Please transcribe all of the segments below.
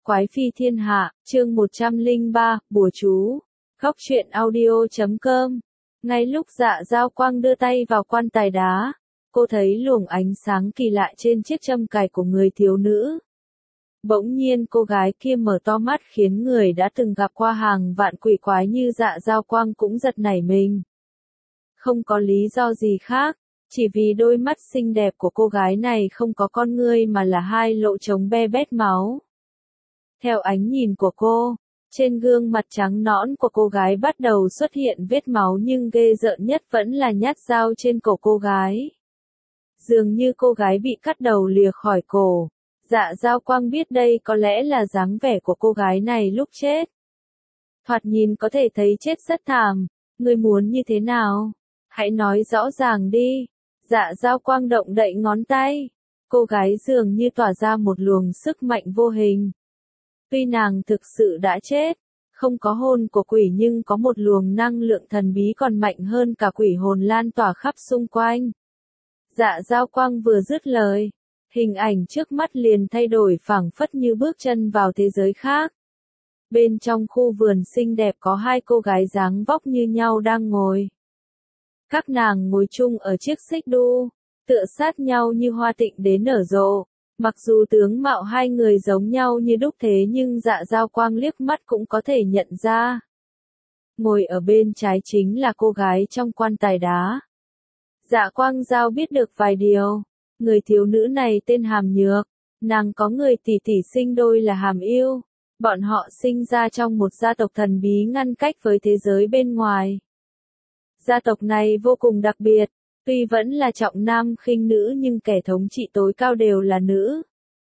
Quái phi thiên hạ, chương 103, bùa chú. Góc truyện audio.com. Ngay lúc Dạ Dao Quang đưa tay vào quan tài đá, cô thấy luồng ánh sáng kỳ lạ trên chiếc châm cài của người thiếu nữ. Bỗng nhiên cô gái kia mở to mắt khiến người đã từng gặp qua hàng vạn quỷ quái như Dạ Dao Quang cũng giật nảy mình. Không có lý do gì khác, chỉ vì đôi mắt xinh đẹp của cô gái này không có con ngươi mà là hai lỗ trống be bét máu. Theo ánh nhìn của cô, trên gương mặt trắng nõn của cô gái bắt đầu xuất hiện vết máu, nhưng ghê rợn nhất vẫn là nhát dao trên cổ cô gái. Dường như cô gái bị cắt đầu lìa khỏi cổ. Dạ Dao Quang biết đây có lẽ là dáng vẻ của cô gái này lúc chết. Thoạt nhìn có thể thấy chết rất thảm, ngươi muốn như thế nào? Hãy nói rõ ràng đi. Dạ Dao Quang động đậy ngón tay. Cô gái dường như tỏa ra một luồng sức mạnh vô hình. Tuy nàng thực sự đã chết, không có hồn của quỷ, nhưng có một luồng năng lượng thần bí còn mạnh hơn cả quỷ hồn lan tỏa khắp xung quanh. Dạ Dao Quang vừa dứt lời, hình ảnh trước mắt liền thay đổi, phảng phất như bước chân vào thế giới khác. Bên trong khu vườn xinh đẹp có hai cô gái dáng vóc như nhau đang ngồi. Các nàng ngồi chung ở chiếc xích đu, tựa sát nhau như hoa tịnh đến nở rộ. Mặc dù tướng mạo hai người giống nhau như đúc thế nhưng Dạ Dao Quang liếc mắt cũng có thể nhận ra. Ngồi ở bên trái chính là cô gái trong quan tài đá. Dạ Quang Giao biết được vài điều. Người thiếu nữ này tên Hàm Nhược, nàng có người tỷ tỷ sinh đôi là Hàm Yêu. Bọn họ sinh ra trong một gia tộc thần bí ngăn cách với thế giới bên ngoài. Gia tộc này vô cùng đặc biệt. Tuy vẫn là trọng nam khinh nữ nhưng kẻ thống trị tối cao đều là nữ.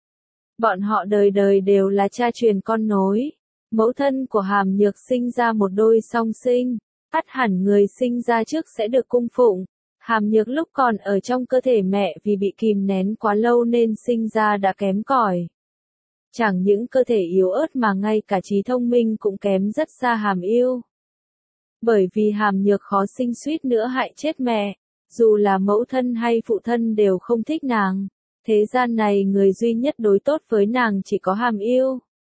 Bọn họ đời đời đều là cha truyền con nối. Mẫu thân của Hàm Nhược sinh ra một đôi song sinh, ắt hẳn người sinh ra trước sẽ được cung phụng. Hàm Nhược lúc còn ở trong cơ thể mẹ vì bị kìm nén quá lâu nên sinh ra đã kém cỏi. Chẳng những cơ thể yếu ớt mà ngay cả trí thông minh cũng kém rất xa Hàm Yêu. Bởi vì Hàm Nhược khó sinh suýt nữa hại chết mẹ. Dù là mẫu thân hay phụ thân đều không thích nàng. Thế gian này người duy nhất đối tốt với nàng chỉ có Hàm Yêu.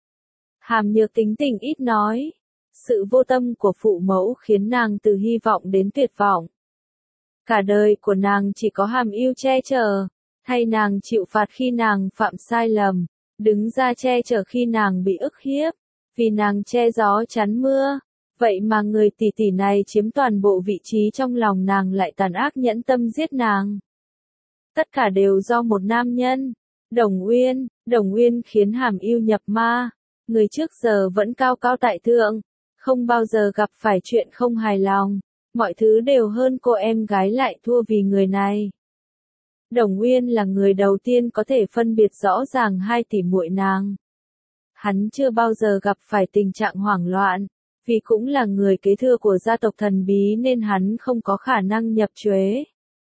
Hàm Nhược tính tình ít nói. Sự vô tâm của phụ mẫu khiến nàng từ hy vọng đến tuyệt vọng. Cả đời của nàng chỉ có Hàm Yêu che chở, thay nàng chịu phạt khi nàng phạm sai lầm, đứng ra che chở khi nàng bị ức hiếp, vì nàng che gió chắn mưa. Vậy mà người tỷ tỷ này chiếm toàn bộ vị trí trong lòng nàng, lại tàn ác nhẫn tâm giết nàng. Tất cả đều do một nam nhân, Đồng Uyên. Đồng Uyên khiến Hàm Yêu nhập ma. Người trước giờ vẫn cao cao tại thượng, không bao giờ gặp phải chuyện không hài lòng. Mọi thứ đều hơn cô em gái lại thua vì người này. Đồng Uyên là người đầu tiên có thể phân biệt rõ ràng hai tỷ muội nàng. Hắn chưa bao giờ gặp phải tình trạng hoảng loạn. Vì cũng là người kế thừa của gia tộc thần bí nên hắn không có khả năng nhập truế.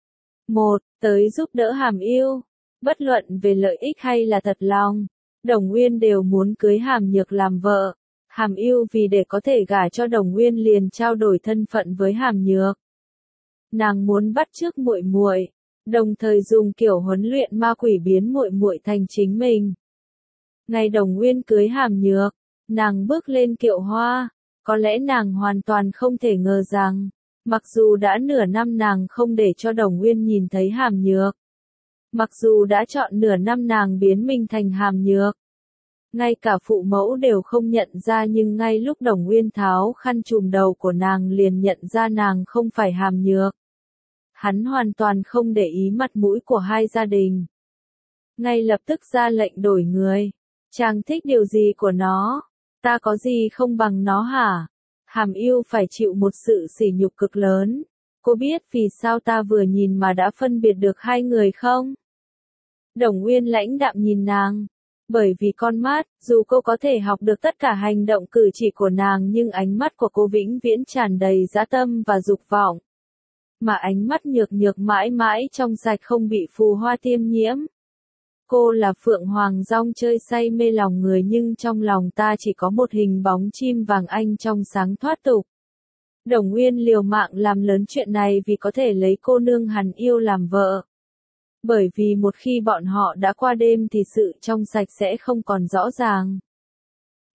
Tới giúp đỡ Hàm Yêu. Bất luận về lợi ích hay là thật lòng, Đồng Uyên đều muốn cưới Hàm Nhược làm vợ. Hàm Yêu vì để có thể gả cho Đồng Uyên liền trao đổi thân phận với Hàm Nhược. Nàng muốn bắt chước muội muội, đồng thời dùng kiểu huấn luyện ma quỷ biến muội muội thành chính mình. Ngày Đồng Uyên cưới Hàm Nhược, nàng bước lên kiệu hoa. Có lẽ nàng hoàn toàn không thể ngờ rằng, mặc dù đã nửa năm nàng không để cho Đồng Uyên nhìn thấy Hàm Nhược. Mặc dù đã chọn nửa năm nàng biến mình thành Hàm Nhược. Ngay cả phụ mẫu đều không nhận ra, nhưng ngay lúc Đồng Uyên tháo khăn trùm đầu của nàng liền nhận ra nàng không phải Hàm Nhược. Hắn hoàn toàn không để ý mặt mũi của hai gia đình. Ngay lập tức ra lệnh đổi người. Chàng thích điều gì của nó? Ta có gì không bằng nó hả? Hàm Yêu phải chịu một sự sỉ nhục cực lớn. Cô biết vì sao ta vừa nhìn mà đã phân biệt được hai người không? Đồng Uyên lãnh đạm nhìn nàng. Bởi vì con mắt, dù cô có thể học được tất cả hành động cử chỉ của nàng nhưng ánh mắt của cô vĩnh viễn tràn đầy dã tâm và dục vọng. Mà ánh mắt nhược nhược mãi mãi trong sạch không bị phù hoa tiêm nhiễm. Cô là Phượng Hoàng Dong chơi say mê lòng người, nhưng trong lòng ta chỉ có một hình bóng chim vàng anh trong sáng thoát tục. Đồng Uyên liều mạng làm lớn chuyện này vì có thể lấy cô nương hắn yêu làm vợ. Bởi vì một khi bọn họ đã qua đêm thì sự trong sạch sẽ không còn rõ ràng.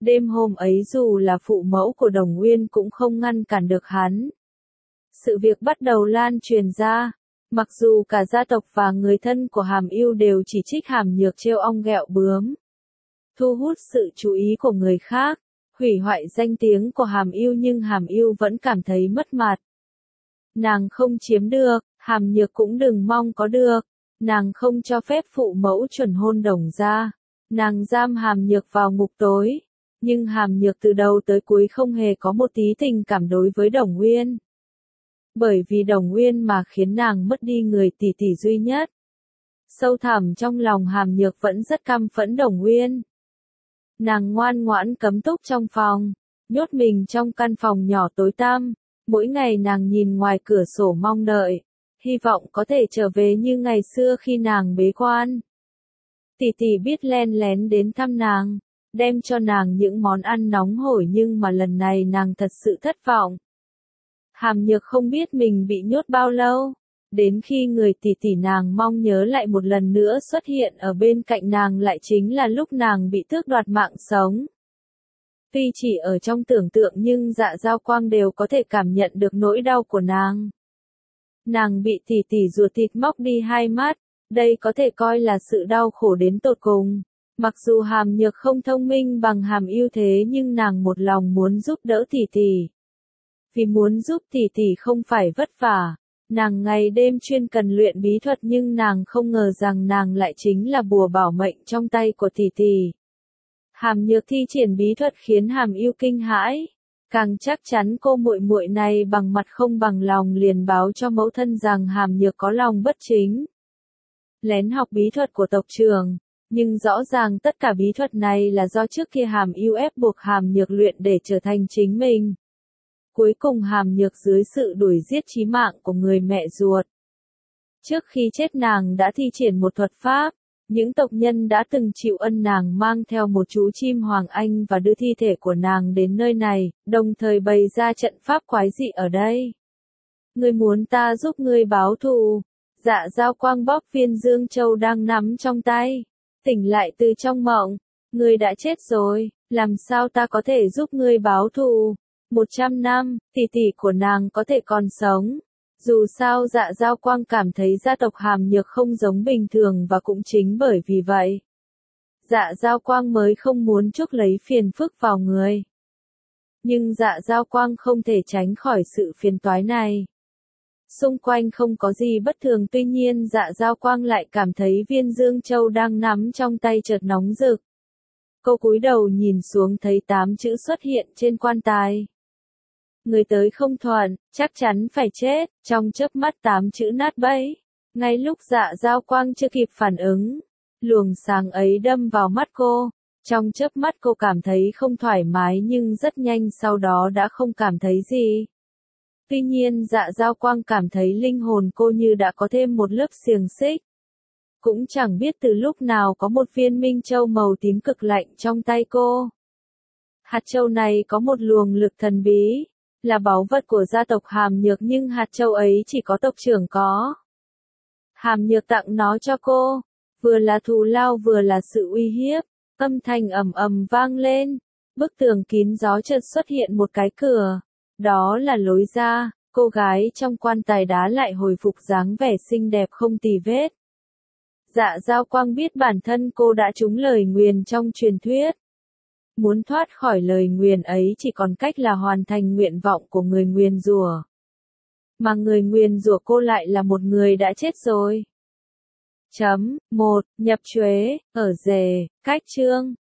Đêm hôm ấy dù là phụ mẫu của Đồng Uyên cũng không ngăn cản được hắn. Sự việc bắt đầu lan truyền ra. Mặc dù cả gia tộc và người thân của Hàm Ưu đều chỉ trích Hàm Nhược trêu ong ghẹo bướm, thu hút sự chú ý của người khác, hủy hoại danh tiếng của Hàm Ưu, nhưng Hàm Ưu vẫn cảm thấy mất mặt. Nàng không chiếm được, Hàm Nhược cũng đừng mong có được. Nàng không cho phép phụ mẫu chuẩn hôn Đồng gia. Nàng giam Hàm Nhược vào ngục tối. Nhưng Hàm Nhược từ đầu tới cuối không hề có một tí tình cảm đối với Đồng Uyên. Bởi vì Đồng Uyên mà khiến nàng mất đi người tỷ tỷ duy nhất. Sâu thẳm trong lòng Hàm Nhược vẫn rất căm phẫn Đồng Uyên. Nàng ngoan ngoãn cấm túc trong phòng, nhốt mình trong căn phòng nhỏ tối tăm. Mỗi ngày nàng nhìn ngoài cửa sổ mong đợi, hy vọng có thể trở về như ngày xưa khi nàng bế quan. Tỷ tỷ biết len lén đến thăm nàng, đem cho nàng những món ăn nóng hổi, nhưng mà lần này nàng thật sự thất vọng. Hàm Nhược không biết mình bị nhốt bao lâu, đến khi người tỷ tỷ nàng mong nhớ lại một lần nữa xuất hiện ở bên cạnh nàng lại chính là lúc nàng bị tước đoạt mạng sống. Tuy chỉ ở trong tưởng tượng nhưng Dạ Giao Quang đều có thể cảm nhận được nỗi đau của nàng. Nàng bị tỷ tỷ ruột thịt móc đi hai mắt, đây có thể coi là sự đau khổ đến tột cùng. Mặc dù Hàm Nhược không thông minh bằng Hàm Ưu thế nhưng nàng một lòng muốn giúp đỡ tỷ tỷ. Vì muốn giúp tỷ tỷ không phải vất vả, nàng ngày đêm chuyên cần luyện bí thuật, nhưng nàng không ngờ rằng nàng lại chính là bùa bảo mệnh trong tay của tỷ tỷ. Hàm Nhược thi triển bí thuật khiến Hàm Ưu kinh hãi, càng chắc chắn cô muội muội này bằng mặt không bằng lòng liền báo cho mẫu thân rằng Hàm Nhược có lòng bất chính. Lén học bí thuật của tộc trưởng, nhưng rõ ràng tất cả bí thuật này là do trước kia Hàm Ưu ép buộc Hàm Nhược luyện để trở thành chính mình. Cuối cùng Hàm Nhược dưới sự đuổi giết chí mạng của người mẹ ruột. Trước khi chết nàng đã thi triển một thuật pháp, những tộc nhân đã từng chịu ân nàng mang theo một chú chim hoàng anh và đưa thi thể của nàng đến nơi này, đồng thời bày ra trận pháp quái dị ở đây. Ngươi muốn ta giúp ngươi báo thù? Dạ Giao Quang bóp viên Dương Châu đang nắm trong tay, tỉnh lại từ trong mộng. Ngươi đã chết rồi, làm sao ta có thể giúp ngươi báo thù? 100 năm, tỷ tỷ của nàng có thể còn sống. Dù sao Dạ Giao Quang cảm thấy gia tộc Hàm Nhược không giống bình thường và cũng chính bởi vì vậy, Dạ Giao Quang mới không muốn chuốc lấy phiền phức vào người. Nhưng Dạ Giao Quang không thể tránh khỏi sự phiền toái này. Xung quanh không có gì bất thường, tuy nhiên Dạ Giao Quang lại cảm thấy viên Dương Châu đang nắm trong tay chợt nóng rực. Cô cúi đầu nhìn xuống thấy 8 chữ xuất hiện trên quan tài. Người tới không thuận, chắc chắn phải chết, trong chớp mắt 8 chữ nát bấy. Ngay lúc Dạ Giao Quang chưa kịp phản ứng, luồng sáng ấy đâm vào mắt cô. Trong chớp mắt cô cảm thấy không thoải mái nhưng rất nhanh sau đó đã không cảm thấy gì. Tuy nhiên Dạ Giao Quang cảm thấy linh hồn cô như đã có thêm một lớp xiềng xích. Cũng chẳng biết từ lúc nào có một viên minh châu màu tím cực lạnh trong tay cô. Hạt châu này có một luồng lực thần bí, là báu vật của gia tộc Hàm Nhược, nhưng hạt châu ấy chỉ có tộc trưởng có. Hàm Nhược tặng nó cho cô, vừa là thù lao vừa là sự uy hiếp. Âm thanh ầm ầm vang lên, bức tường kín gió chợt xuất hiện một cái cửa, đó là lối ra. Cô gái trong quan tài đá lại hồi phục dáng vẻ xinh đẹp không tì vết. Dạ Giao Quang biết bản thân cô đã trúng lời nguyền trong truyền thuyết. Muốn thoát khỏi lời nguyền ấy chỉ còn cách là hoàn thành nguyện vọng của người nguyền rủa. Mà người nguyền rủa cô lại là một người đã chết rồi. 1. Nhập truế, ở rề, cách chương.